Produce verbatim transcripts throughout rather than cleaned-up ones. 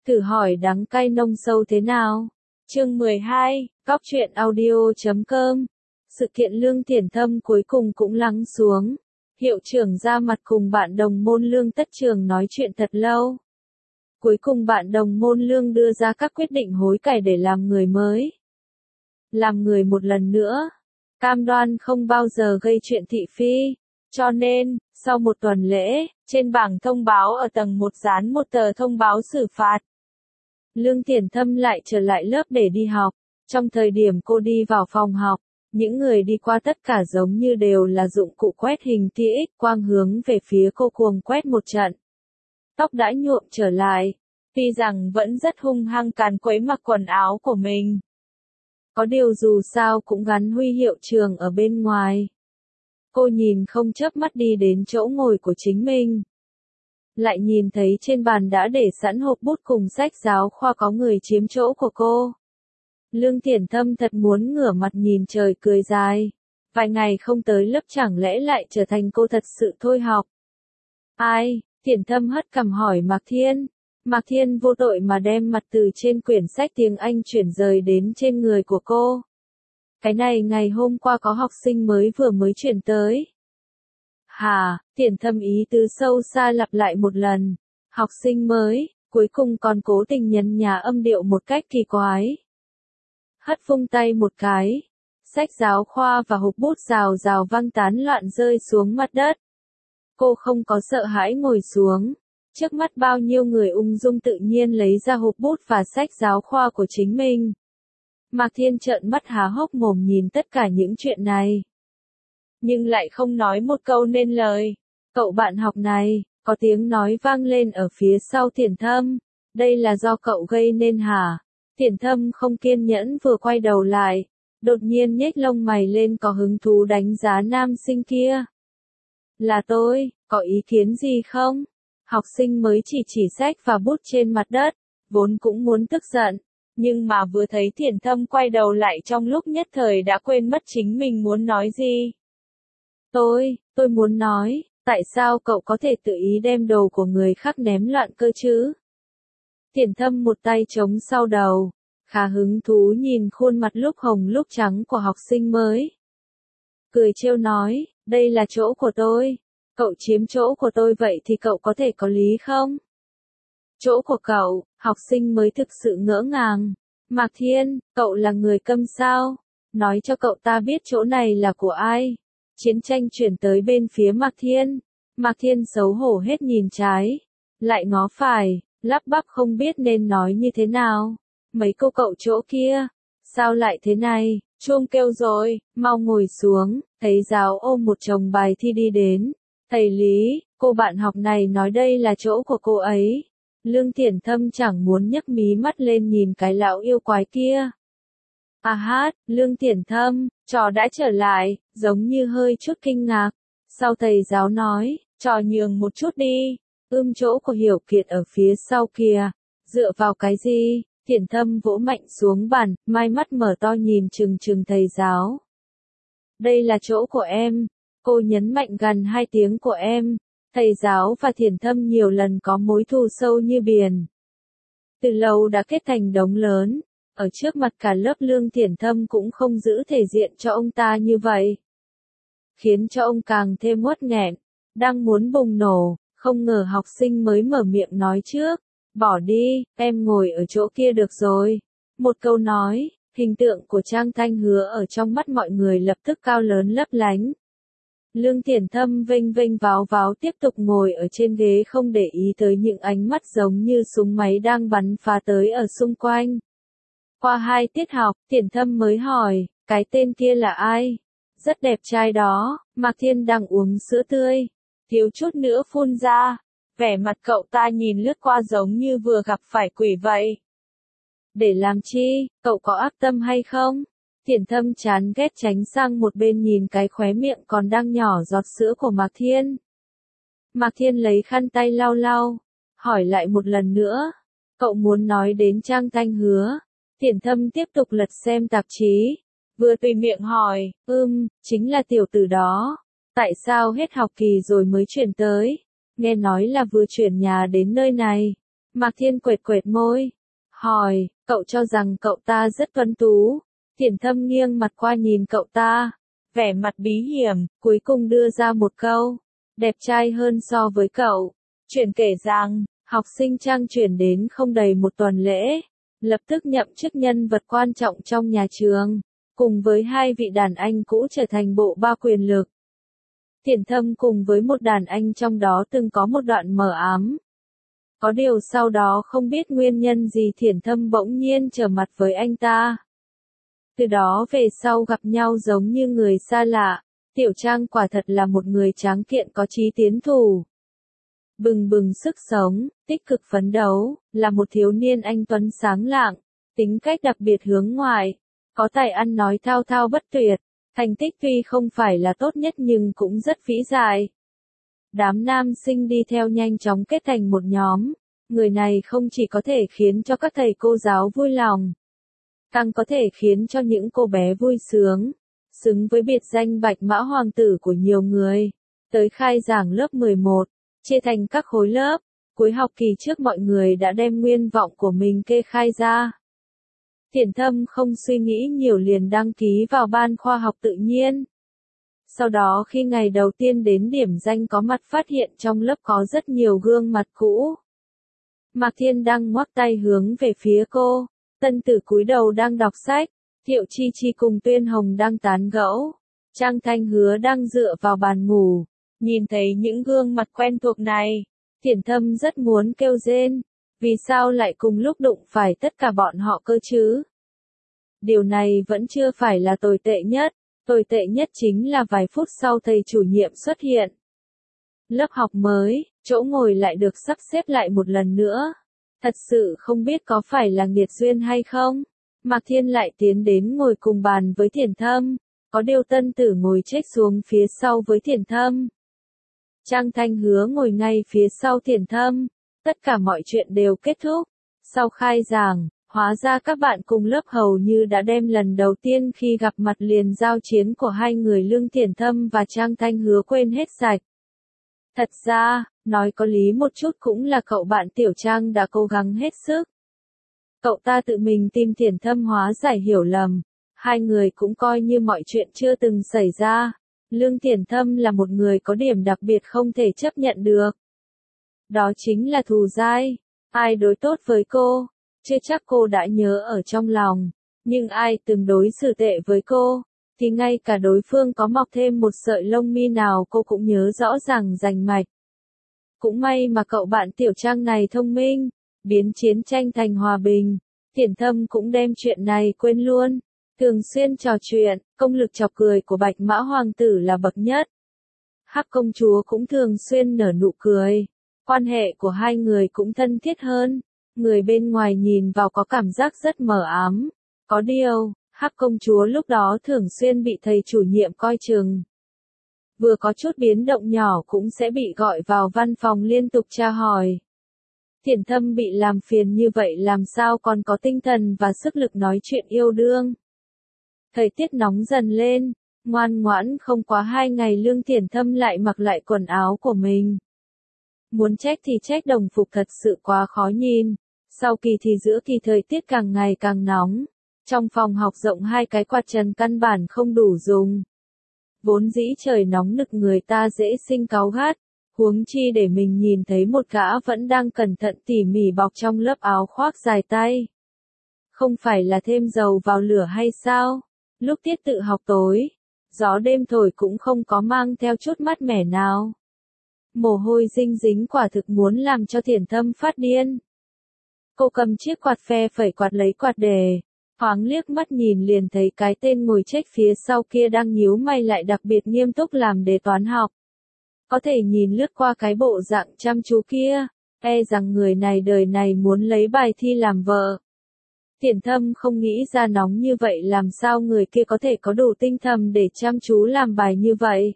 Thử hỏi đắng cay nông sâu thế nào? Chương mười hai, Cóc truyện audio chấm com. Sự kiện Lương Thiển Thâm cuối cùng cũng lắng xuống. Hiệu trưởng ra mặt cùng bạn đồng môn Lương Tất Trường nói chuyện thật lâu. Cuối cùng bạn đồng môn Lương đưa ra các quyết định hối cải để làm người mới. Làm người một lần nữa. Cam đoan không bao giờ gây chuyện thị phi. Cho nên, sau một tuần lễ, trên bảng thông báo ở tầng một dán một tờ thông báo xử phạt. Lương Thiển Thâm lại trở lại lớp để đi học. Trong thời điểm cô đi vào phòng học, những người đi qua tất cả giống như đều là dụng cụ quét hình tia X quang hướng về phía cô cuồng quét một trận. Tóc đã nhuộm trở lại, tuy rằng vẫn rất hung hăng càn quấy mặc quần áo của mình. Có điều dù sao cũng gắn huy hiệu trường ở bên ngoài. Cô nhìn không chớp mắt đi đến chỗ ngồi của chính mình. Lại nhìn thấy trên bàn đã để sẵn hộp bút cùng sách giáo khoa có người chiếm chỗ của cô. Lương Thiển Thâm thật muốn ngửa mặt nhìn trời cười dài. Vài ngày không tới lớp chẳng lẽ lại trở thành cô thật sự thôi học. Ai? Thiển Thâm hất cằm hỏi Mạc Thiên. Mạc Thiên vô tội mà đem mặt từ trên quyển sách tiếng Anh chuyển rời đến trên người của cô. Cái này ngày hôm qua có học sinh mới vừa mới chuyển tới. Hà, Thiển Thâm ý tứ sâu xa lặp lại một lần. Học sinh mới, cuối cùng còn cố tình nhấn nhá âm điệu một cách kỳ quái. Hất vung tay một cái. Sách giáo khoa và hộp bút rào rào văng tán loạn rơi xuống mặt đất. Cô không có sợ hãi ngồi xuống. Trước mắt bao nhiêu người ung dung tự nhiên lấy ra hộp bút và sách giáo khoa của chính mình. Mạc Thiên trợn mắt há hốc mồm nhìn tất cả những chuyện này. Nhưng lại không nói một câu nên lời. Cậu bạn học này, có tiếng nói vang lên ở phía sau Thiển Thâm. Đây là do cậu gây nên hả? Thiển Thâm không kiên nhẫn vừa quay đầu lại. Đột nhiên nhếch lông mày lên có hứng thú đánh giá nam sinh kia. Là tôi, có ý kiến gì không? Học sinh mới chỉ chỉ sách và bút trên mặt đất, vốn cũng muốn tức giận. Nhưng mà vừa thấy Thiển Thâm quay đầu lại trong lúc nhất thời đã quên mất chính mình muốn nói gì. Tôi, tôi muốn nói, tại sao cậu có thể tự ý đem đồ của người khác ném loạn cơ chứ? Thiển Thâm một tay chống sau đầu, khá hứng thú nhìn khuôn mặt lúc hồng lúc trắng của học sinh mới. Cười trêu nói, đây là chỗ của tôi, cậu chiếm chỗ của tôi vậy thì cậu có thể có lý không? Chỗ của cậu, học sinh mới thực sự ngỡ ngàng. Mạc Thiên, cậu là người câm sao? Nói cho cậu ta biết chỗ này là của ai? Chiến tranh chuyển tới bên phía Mạc Thiên. Mạc Thiên xấu hổ hết nhìn trái, lại ngó phải, lắp bắp không biết nên nói như thế nào. Mấy cô cậu chỗ kia, sao lại thế này? Chuông kêu rồi, mau ngồi xuống. Thầy giáo ôm một chồng bài thi đi đến. Thầy Lý, cô bạn học này nói đây là chỗ của cô ấy. Lương Thiển Thâm chẳng muốn nhấc mí mắt lên nhìn cái lão yêu quái kia. À hát, Lương Thiển Thâm, trò đã trở lại, giống như hơi chút kinh ngạc. Sau thầy giáo nói, trò nhường một chút đi, ưm chỗ của Hiểu Kiệt ở phía sau kìa. Dựa vào cái gì? Thiển Thâm vỗ mạnh xuống bàn, mai mắt mở to nhìn chừng chừng thầy giáo. Đây là chỗ của em. Cô nhấn mạnh gần hai tiếng của em. Thầy giáo và Thiển Thâm nhiều lần có mối thù sâu như biển. Từ lâu đã kết thành đống lớn. Ở trước mặt cả lớp Lương Thiển Thâm cũng không giữ thể diện cho ông ta như vậy. Khiến cho ông càng thêm uất nghẹn. Đang muốn bùng nổ, không ngờ học sinh mới mở miệng nói trước. Bỏ đi, em ngồi ở chỗ kia được rồi. Một câu nói, hình tượng của Trang Thanh Hứa ở trong mắt mọi người lập tức cao lớn lấp lánh. Lương Thiển Thâm vênh vênh váo váo tiếp tục ngồi ở trên ghế không để ý tới những ánh mắt giống như súng máy đang bắn phá tới ở xung quanh. Qua hai tiết học, Thiển Thâm mới hỏi, cái tên kia là ai? Rất đẹp trai đó. Mạc Thiên đang uống sữa tươi, thiếu chút nữa phun ra. Vẻ mặt cậu ta nhìn lướt qua giống như vừa gặp phải quỷ vậy. Để làm chi, cậu có ác tâm hay không? Thiển Thâm chán ghét tránh sang một bên nhìn cái khóe miệng còn đang nhỏ giọt sữa của Mạc Thiên. Mạc Thiên lấy khăn tay lau lau, hỏi lại một lần nữa. Cậu muốn nói đến Trang Thanh Hứa? Thiển Thâm tiếp tục lật xem tạp chí. Vừa tùy miệng hỏi, ưm, chính là tiểu tử đó. Tại sao hết học kỳ rồi mới chuyển tới? Nghe nói là vừa chuyển nhà đến nơi này. Mạc Thiên quệt quệt môi, hỏi, cậu cho rằng cậu ta rất tuấn tú. Thiển Thâm nghiêng mặt qua nhìn cậu ta, vẻ mặt bí hiểm, cuối cùng đưa ra một câu, đẹp trai hơn so với cậu. Chuyện kể rằng, học sinh Trang chuyển đến không đầy một tuần lễ, lập tức nhậm chức nhân vật quan trọng trong nhà trường, cùng với hai vị đàn anh cũ trở thành bộ ba quyền lực. Thiển Thâm cùng với một đàn anh trong đó từng có một đoạn mờ ám. Có điều sau đó không biết nguyên nhân gì Thiển Thâm bỗng nhiên trở mặt với anh ta. Từ đó về sau gặp nhau giống như người xa lạ, Tiểu Trang quả thật là một người tráng kiện có chí tiến thủ. Bừng bừng sức sống, tích cực phấn đấu, là một thiếu niên anh tuấn sáng lạng, tính cách đặc biệt hướng ngoại, có tài ăn nói thao thao bất tuyệt, thành tích tuy không phải là tốt nhất nhưng cũng rất vĩ đại. Đám nam sinh đi theo nhanh chóng kết thành một nhóm, người này không chỉ có thể khiến cho các thầy cô giáo vui lòng, càng có thể khiến cho những cô bé vui sướng, xứng với biệt danh bạch mã hoàng tử của nhiều người. Tới khai giảng lớp mười một, chia thành các khối lớp, cuối học kỳ trước mọi người đã đem nguyên vọng của mình kê khai ra. Thiển Thâm không suy nghĩ nhiều liền đăng ký vào ban khoa học tự nhiên. Sau đó khi ngày đầu tiên đến điểm danh có mặt phát hiện trong lớp có rất nhiều gương mặt cũ. Mạc Thiên đang ngoắc tay hướng về phía cô, Tân Tử cúi đầu đang đọc sách, Thiệu Chi Chi cùng Tuyên Hồng đang tán gẫu, Trang Thanh Hứa đang dựa vào bàn ngủ. Nhìn thấy những gương mặt quen thuộc này, Thiển Thâm rất muốn kêu rên, vì sao lại cùng lúc đụng phải tất cả bọn họ cơ chứ? Điều này vẫn chưa phải là tồi tệ nhất, tồi tệ nhất chính là vài phút sau thầy chủ nhiệm xuất hiện. Lớp học mới, chỗ ngồi lại được sắp xếp lại một lần nữa. Thật sự không biết có phải là nghiệt duyên hay không? Mạc Thiên lại tiến đến ngồi cùng bàn với Thiển Thâm, có điều Tân Tử ngồi chếch xuống phía sau với Thiển Thâm. Trang Thanh Hứa ngồi ngay phía sau Thiển Thâm, tất cả mọi chuyện đều kết thúc. Sau khai giảng, hóa ra các bạn cùng lớp hầu như đã đem lần đầu tiên khi gặp mặt liền giao chiến của hai người Lương Thiển Thâm và Trang Thanh Hứa quên hết sạch. Thật ra, nói có lý một chút cũng là cậu bạn Tiểu Trang đã cố gắng hết sức. Cậu ta tự mình tìm Thiển Thâm hóa giải hiểu lầm, hai người cũng coi như mọi chuyện chưa từng xảy ra. Lương Thiển Thâm là một người có điểm đặc biệt không thể chấp nhận được. Đó chính là thù dai, ai đối tốt với cô, chưa chắc cô đã nhớ ở trong lòng, nhưng ai từng đối xử tệ với cô, thì ngay cả đối phương có mọc thêm một sợi lông mi nào cô cũng nhớ rõ ràng rành mạch. Cũng may mà cậu bạn Tiểu Trang này thông minh, biến chiến tranh thành hòa bình, Thiển Thâm cũng đem chuyện này quên luôn. Thường xuyên trò chuyện, công lực chọc cười của Bạch Mã Hoàng tử là bậc nhất. Hắc công chúa cũng thường xuyên nở nụ cười. Quan hệ của hai người cũng thân thiết hơn. Người bên ngoài nhìn vào có cảm giác rất mờ ám. Có điều, Hắc công chúa lúc đó thường xuyên bị thầy chủ nhiệm coi chừng. Vừa có chút biến động nhỏ cũng sẽ bị gọi vào văn phòng liên tục tra hỏi. Thiển Thâm bị làm phiền như vậy làm sao còn có tinh thần và sức lực nói chuyện yêu đương. Thời tiết nóng dần lên, ngoan ngoãn không quá hai ngày Lương Thiển Thâm lại mặc lại quần áo của mình. Muốn trách thì trách đồng phục thật sự quá khó nhìn. Sau kỳ thì giữa kỳ thời tiết càng ngày càng nóng. Trong phòng học rộng hai cái quạt trần căn bản không đủ dùng. Vốn dĩ trời nóng nực người ta dễ sinh cáu gắt. Huống chi để mình nhìn thấy một gã vẫn đang cẩn thận tỉ mỉ bọc trong lớp áo khoác dài tay. Không phải là thêm dầu vào lửa hay sao? Lúc tiết tự học tối, gió đêm thổi cũng không có mang theo chút mát mẻ nào. Mồ hôi dinh dính quả thực muốn làm cho Thiển Thâm phát điên. Cô cầm chiếc quạt phe phẩy quạt lấy quạt đề, thoáng liếc mắt nhìn liền thấy cái tên ngồi chếch phía sau kia đang nhíu mày lại đặc biệt nghiêm túc làm đề toán học. Có thể nhìn lướt qua cái bộ dạng chăm chú kia, e rằng người này đời này muốn lấy bài thi làm vợ. Thiển Thâm không nghĩ ra nóng như vậy làm sao người kia có thể có đủ tinh thần để chăm chú làm bài như vậy.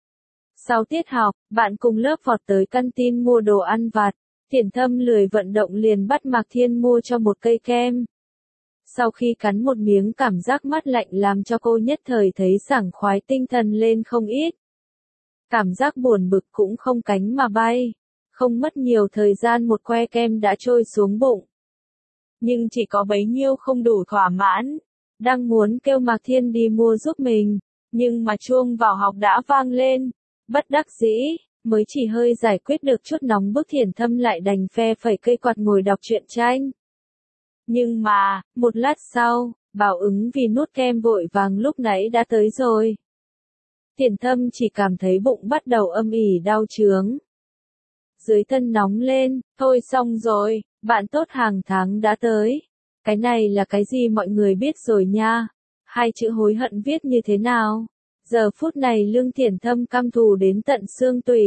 Sau tiết học, bạn cùng lớp vọt tới căn tin mua đồ ăn vặt. Thiển Thâm lười vận động liền bắt Mạc Thiên mua cho một cây kem. Sau khi cắn một miếng cảm giác mát lạnh làm cho cô nhất thời thấy sảng khoái tinh thần lên không ít. Cảm giác buồn bực cũng không cánh mà bay. Không mất nhiều thời gian một que kem đã trôi xuống bụng. Nhưng chỉ có bấy nhiêu không đủ thỏa mãn. Đang muốn kêu Mạc Thiên đi mua giúp mình, nhưng mà chuông vào học đã vang lên. Bất đắc dĩ, mới chỉ hơi giải quyết được chút nóng bức Thiển Thâm lại đành phe phẩy cây quạt ngồi đọc truyện tranh. Nhưng mà, một lát sau, Bảo ứng vì nuốt kem vội vàng lúc nãy đã tới rồi. Thiển Thâm chỉ cảm thấy bụng bắt đầu âm ỉ đau chướng. Dưới thân nóng lên, thôi xong rồi, bạn tốt hàng tháng đã tới. Cái này là cái gì mọi người biết rồi nha. Hai chữ hối hận viết như thế nào? Giờ phút này Lương Thiển Thâm căm thù đến tận xương tủy.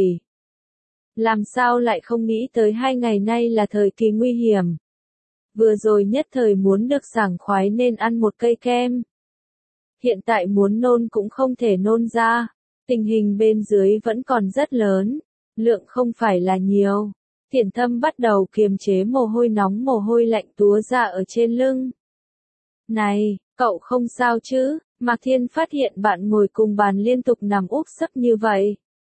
Làm sao lại không nghĩ tới hai ngày nay là thời kỳ nguy hiểm. Vừa rồi nhất thời muốn được sảng khoái nên ăn một cây kem. Hiện tại muốn nôn cũng không thể nôn ra. Tình hình bên dưới vẫn còn rất lớn. Lượng không phải là nhiều. Thiển Thâm bắt đầu kiềm chế mồ hôi nóng mồ hôi lạnh túa ra ở trên lưng. Này, cậu không sao chứ? Mạc Thiên phát hiện bạn ngồi cùng bàn liên tục nằm úp sấp như vậy.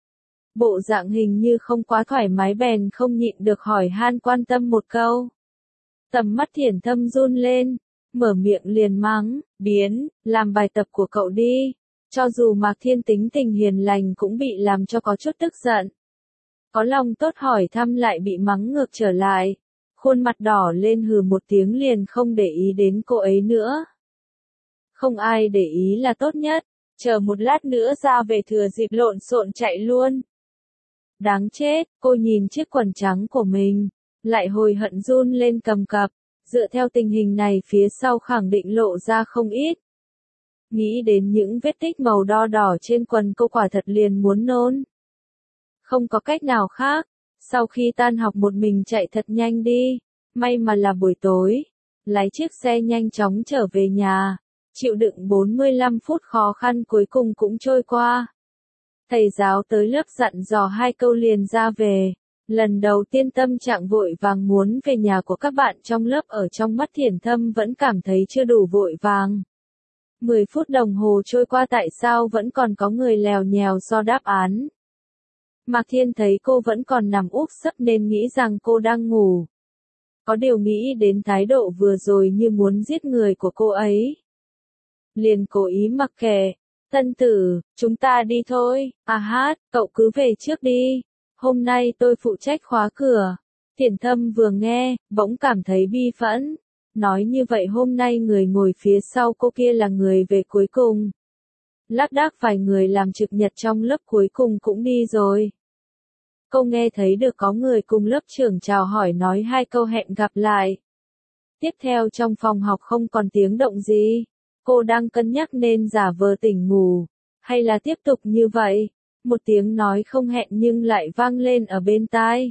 Bộ dạng hình như không quá thoải mái bèn không nhịn được hỏi han quan tâm một câu. Tầm mắt Thiển Thâm run lên, mở miệng liền mắng, biến, làm bài tập của cậu đi. Cho dù Mạc Thiên tính tình hiền lành cũng bị làm cho có chút tức giận. Có lòng tốt hỏi thăm lại bị mắng ngược trở lại. Khuôn mặt đỏ lên hừ một tiếng liền không để ý đến cô ấy nữa. Không ai để ý là tốt nhất, chờ một lát nữa ra về thừa dịp lộn xộn chạy luôn. Đáng chết, cô nhìn chiếc quần trắng của mình, lại hồi hận run lên cầm cập, dựa theo tình hình này phía sau khẳng định lộ ra không ít. Nghĩ đến những vết tích màu đo đỏ trên quần cô quả thật liền muốn nôn. Không có cách nào khác, sau khi tan học một mình chạy thật nhanh đi, may mà là buổi tối, lái chiếc xe nhanh chóng trở về nhà, chịu đựng bốn mươi lăm phút khó khăn cuối cùng cũng trôi qua. Thầy giáo tới lớp dặn dò hai câu liền ra về, lần đầu tiên tâm trạng vội vàng muốn về nhà của các bạn trong lớp ở trong mắt Thiển Thâm vẫn cảm thấy chưa đủ vội vàng. mười phút đồng hồ trôi qua tại sao vẫn còn có người lèo nhèo so đáp án. Mạc Thiên thấy cô vẫn còn nằm úp sấp nên nghĩ rằng cô đang ngủ. Có điều nghĩ đến thái độ vừa rồi như muốn giết người của cô ấy. Liền cố ý mặc kệ. Tân tử, chúng ta đi thôi. À hát, cậu cứ về trước đi. Hôm nay tôi phụ trách khóa cửa. Thiển Thâm vừa nghe, bỗng cảm thấy bi phẫn. Nói như vậy hôm nay người ngồi phía sau cô kia là người về cuối cùng. Lác đác vài người làm trực nhật trong lớp cuối cùng cũng đi rồi. Cô nghe thấy được có người cùng lớp trưởng chào hỏi nói hai câu hẹn gặp lại. Tiếp theo trong phòng học không còn tiếng động gì. Cô đang cân nhắc nên giả vờ tỉnh ngủ, hay là tiếp tục như vậy. Một tiếng nói không hẹn nhưng lại vang lên ở bên tai.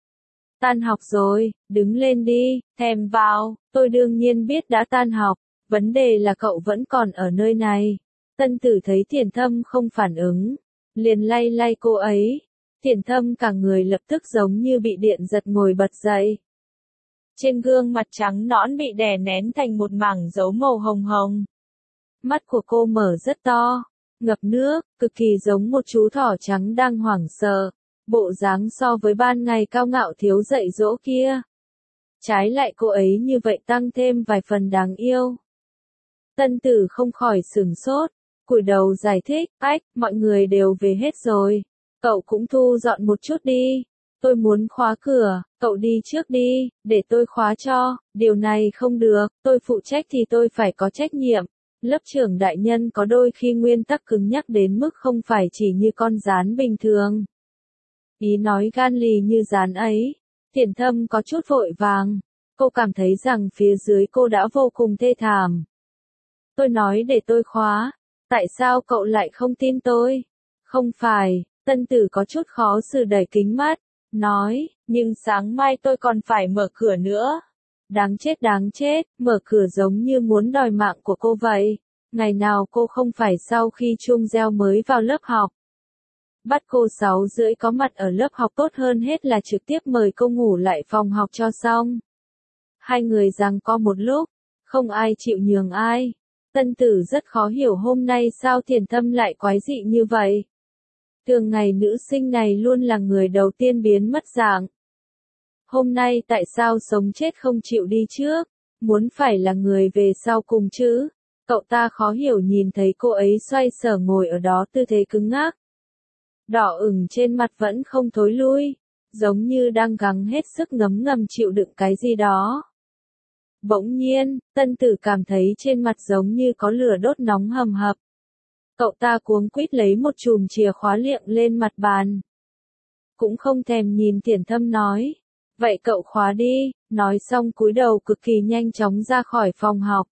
Tan học rồi, đứng lên đi, thèm vào, tôi đương nhiên biết đã tan học, vấn đề là cậu vẫn còn ở nơi này. Tân tử thấy Thiển Thâm không phản ứng, liền lay lay cô ấy. Thiển Thâm cả người lập tức giống như bị điện giật ngồi bật dậy. Trên gương mặt trắng nõn bị đè nén thành một mảng dấu màu hồng hồng. Mắt của cô mở rất to, ngập nước, cực kỳ giống một chú thỏ trắng đang hoảng sợ. Bộ dáng so với ban ngày cao ngạo thiếu dạy dỗ kia. Trái lại cô ấy như vậy tăng thêm vài phần đáng yêu. Tân tử không khỏi sửng sốt, cúi đầu giải thích, ách, mọi người đều về hết rồi. Cậu cũng thu dọn một chút đi. Tôi muốn khóa cửa, cậu đi trước đi, để tôi khóa cho. Điều này không được, tôi phụ trách thì tôi phải có trách nhiệm. Lớp trưởng đại nhân có đôi khi nguyên tắc cứng nhắc đến mức không phải chỉ như con gián bình thường. Ý nói gan lì như gián ấy. Thiển Thâm có chút vội vàng. Cô cảm thấy rằng phía dưới cô đã vô cùng thê thảm. Tôi nói để tôi khóa. Tại sao cậu lại không tin tôi? Không phải, tân tử có chút khó xử đẩy kính mắt. Nói, nhưng sáng mai tôi còn phải mở cửa nữa. Đáng chết đáng chết, mở cửa giống như muốn đòi mạng của cô vậy. Ngày nào cô không phải sau khi chuông reo mới vào lớp học. Bắt cô sáu rưỡi có mặt ở lớp học tốt hơn hết là trực tiếp mời cô ngủ lại phòng học cho xong. Hai người giằng co một lúc, không ai chịu nhường ai. Tân tử rất khó hiểu hôm nay sao Thiển Thâm lại quái dị như vậy. Thường ngày nữ sinh này luôn là người đầu tiên biến mất dạng. Hôm nay tại sao sống chết không chịu đi trước, muốn phải là người về sau cùng chứ? Cậu ta khó hiểu nhìn thấy cô ấy xoay sở ngồi ở đó tư thế cứng ngắc. Đỏ ửng trên mặt vẫn không thối lui, giống như đang gắng hết sức ngấm ngầm chịu đựng cái gì đó. Bỗng nhiên, Tân Tử cảm thấy trên mặt giống như có lửa đốt nóng hầm hập. Cậu ta cuống quýt lấy một chùm chìa khóa liệng lên mặt bàn. Cũng không thèm nhìn Thiển Thâm nói. Vậy cậu khóa đi, nói xong cúi đầu cực kỳ nhanh chóng ra khỏi phòng học.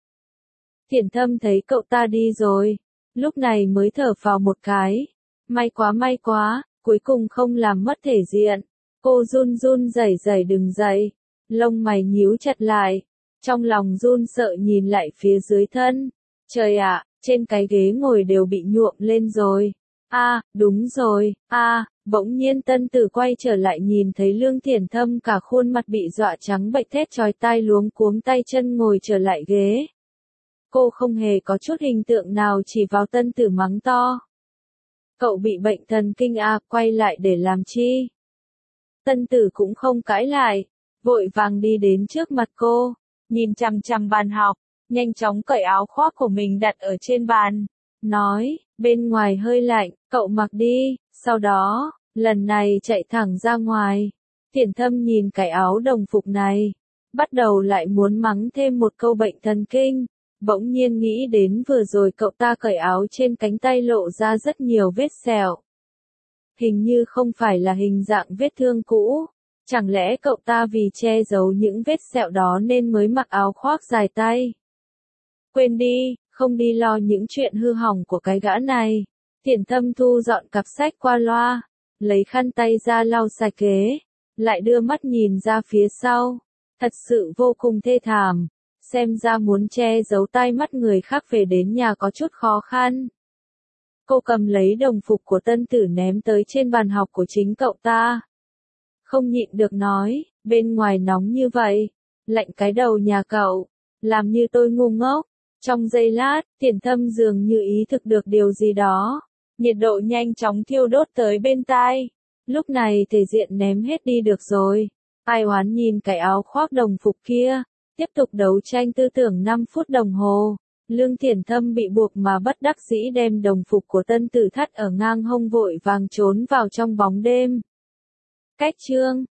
Thiển Thâm thấy cậu ta đi rồi, lúc này mới thở phào một cái. May quá may quá, cuối cùng không làm mất thể diện. Cô run run rẩy rẩy đứng dậy, lông mày nhíu chặt lại, trong lòng run sợ nhìn lại phía dưới thân. Trời ạ, trên cái ghế ngồi đều bị nhuộm lên rồi. A, à, đúng rồi, a, à, bỗng nhiên Tân Tử quay trở lại nhìn thấy Lương Thiển Thâm cả khuôn mặt bị dọa trắng bệch thét chói tai luống cuống tay chân ngồi trở lại ghế. Cô không hề có chút hình tượng nào chỉ vào Tân Tử mắng to. Cậu bị bệnh thần kinh à, quay lại để làm chi? Tân Tử cũng không cãi lại, vội vàng đi đến trước mặt cô, nhìn chằm chằm bàn học, nhanh chóng cởi áo khoác của mình đặt ở trên bàn, nói, bên ngoài hơi lạnh, cậu mặc đi, sau đó, lần này chạy thẳng ra ngoài. Thiển Thâm nhìn cái áo đồng phục này, bắt đầu lại muốn mắng thêm một câu bệnh thần kinh, bỗng nhiên nghĩ đến vừa rồi cậu ta cởi áo trên cánh tay lộ ra rất nhiều vết sẹo. Hình như không phải là hình dạng vết thương cũ, chẳng lẽ cậu ta vì che giấu những vết sẹo đó nên mới mặc áo khoác dài tay? Quên đi, không đi lo những chuyện hư hỏng của cái gã này. Thiển Thâm thu dọn cặp sách qua loa, lấy khăn tay ra lau sạch ghế, lại đưa mắt nhìn ra phía sau. Thật sự vô cùng thê thảm, xem ra muốn che giấu tai mắt người khác về đến nhà có chút khó khăn. Cô cầm lấy đồng phục của Tân Tử ném tới trên bàn học của chính cậu ta. Không nhịn được nói, bên ngoài nóng như vậy, lạnh cái đầu nhà cậu, làm như tôi ngu ngốc. Trong giây lát, Thiển Thâm dường như ý thức được điều gì đó. Nhiệt độ nhanh chóng thiêu đốt tới bên tai. Lúc này thể diện ném hết đi được rồi. Ai oán nhìn cái áo khoác đồng phục kia. Tiếp tục đấu tranh tư tưởng năm phút đồng hồ. Lương Thiển Thâm bị buộc mà bất đắc dĩ đem đồng phục của Tân Tử thắt ở ngang hông vội vàng trốn vào trong bóng đêm. Cách chương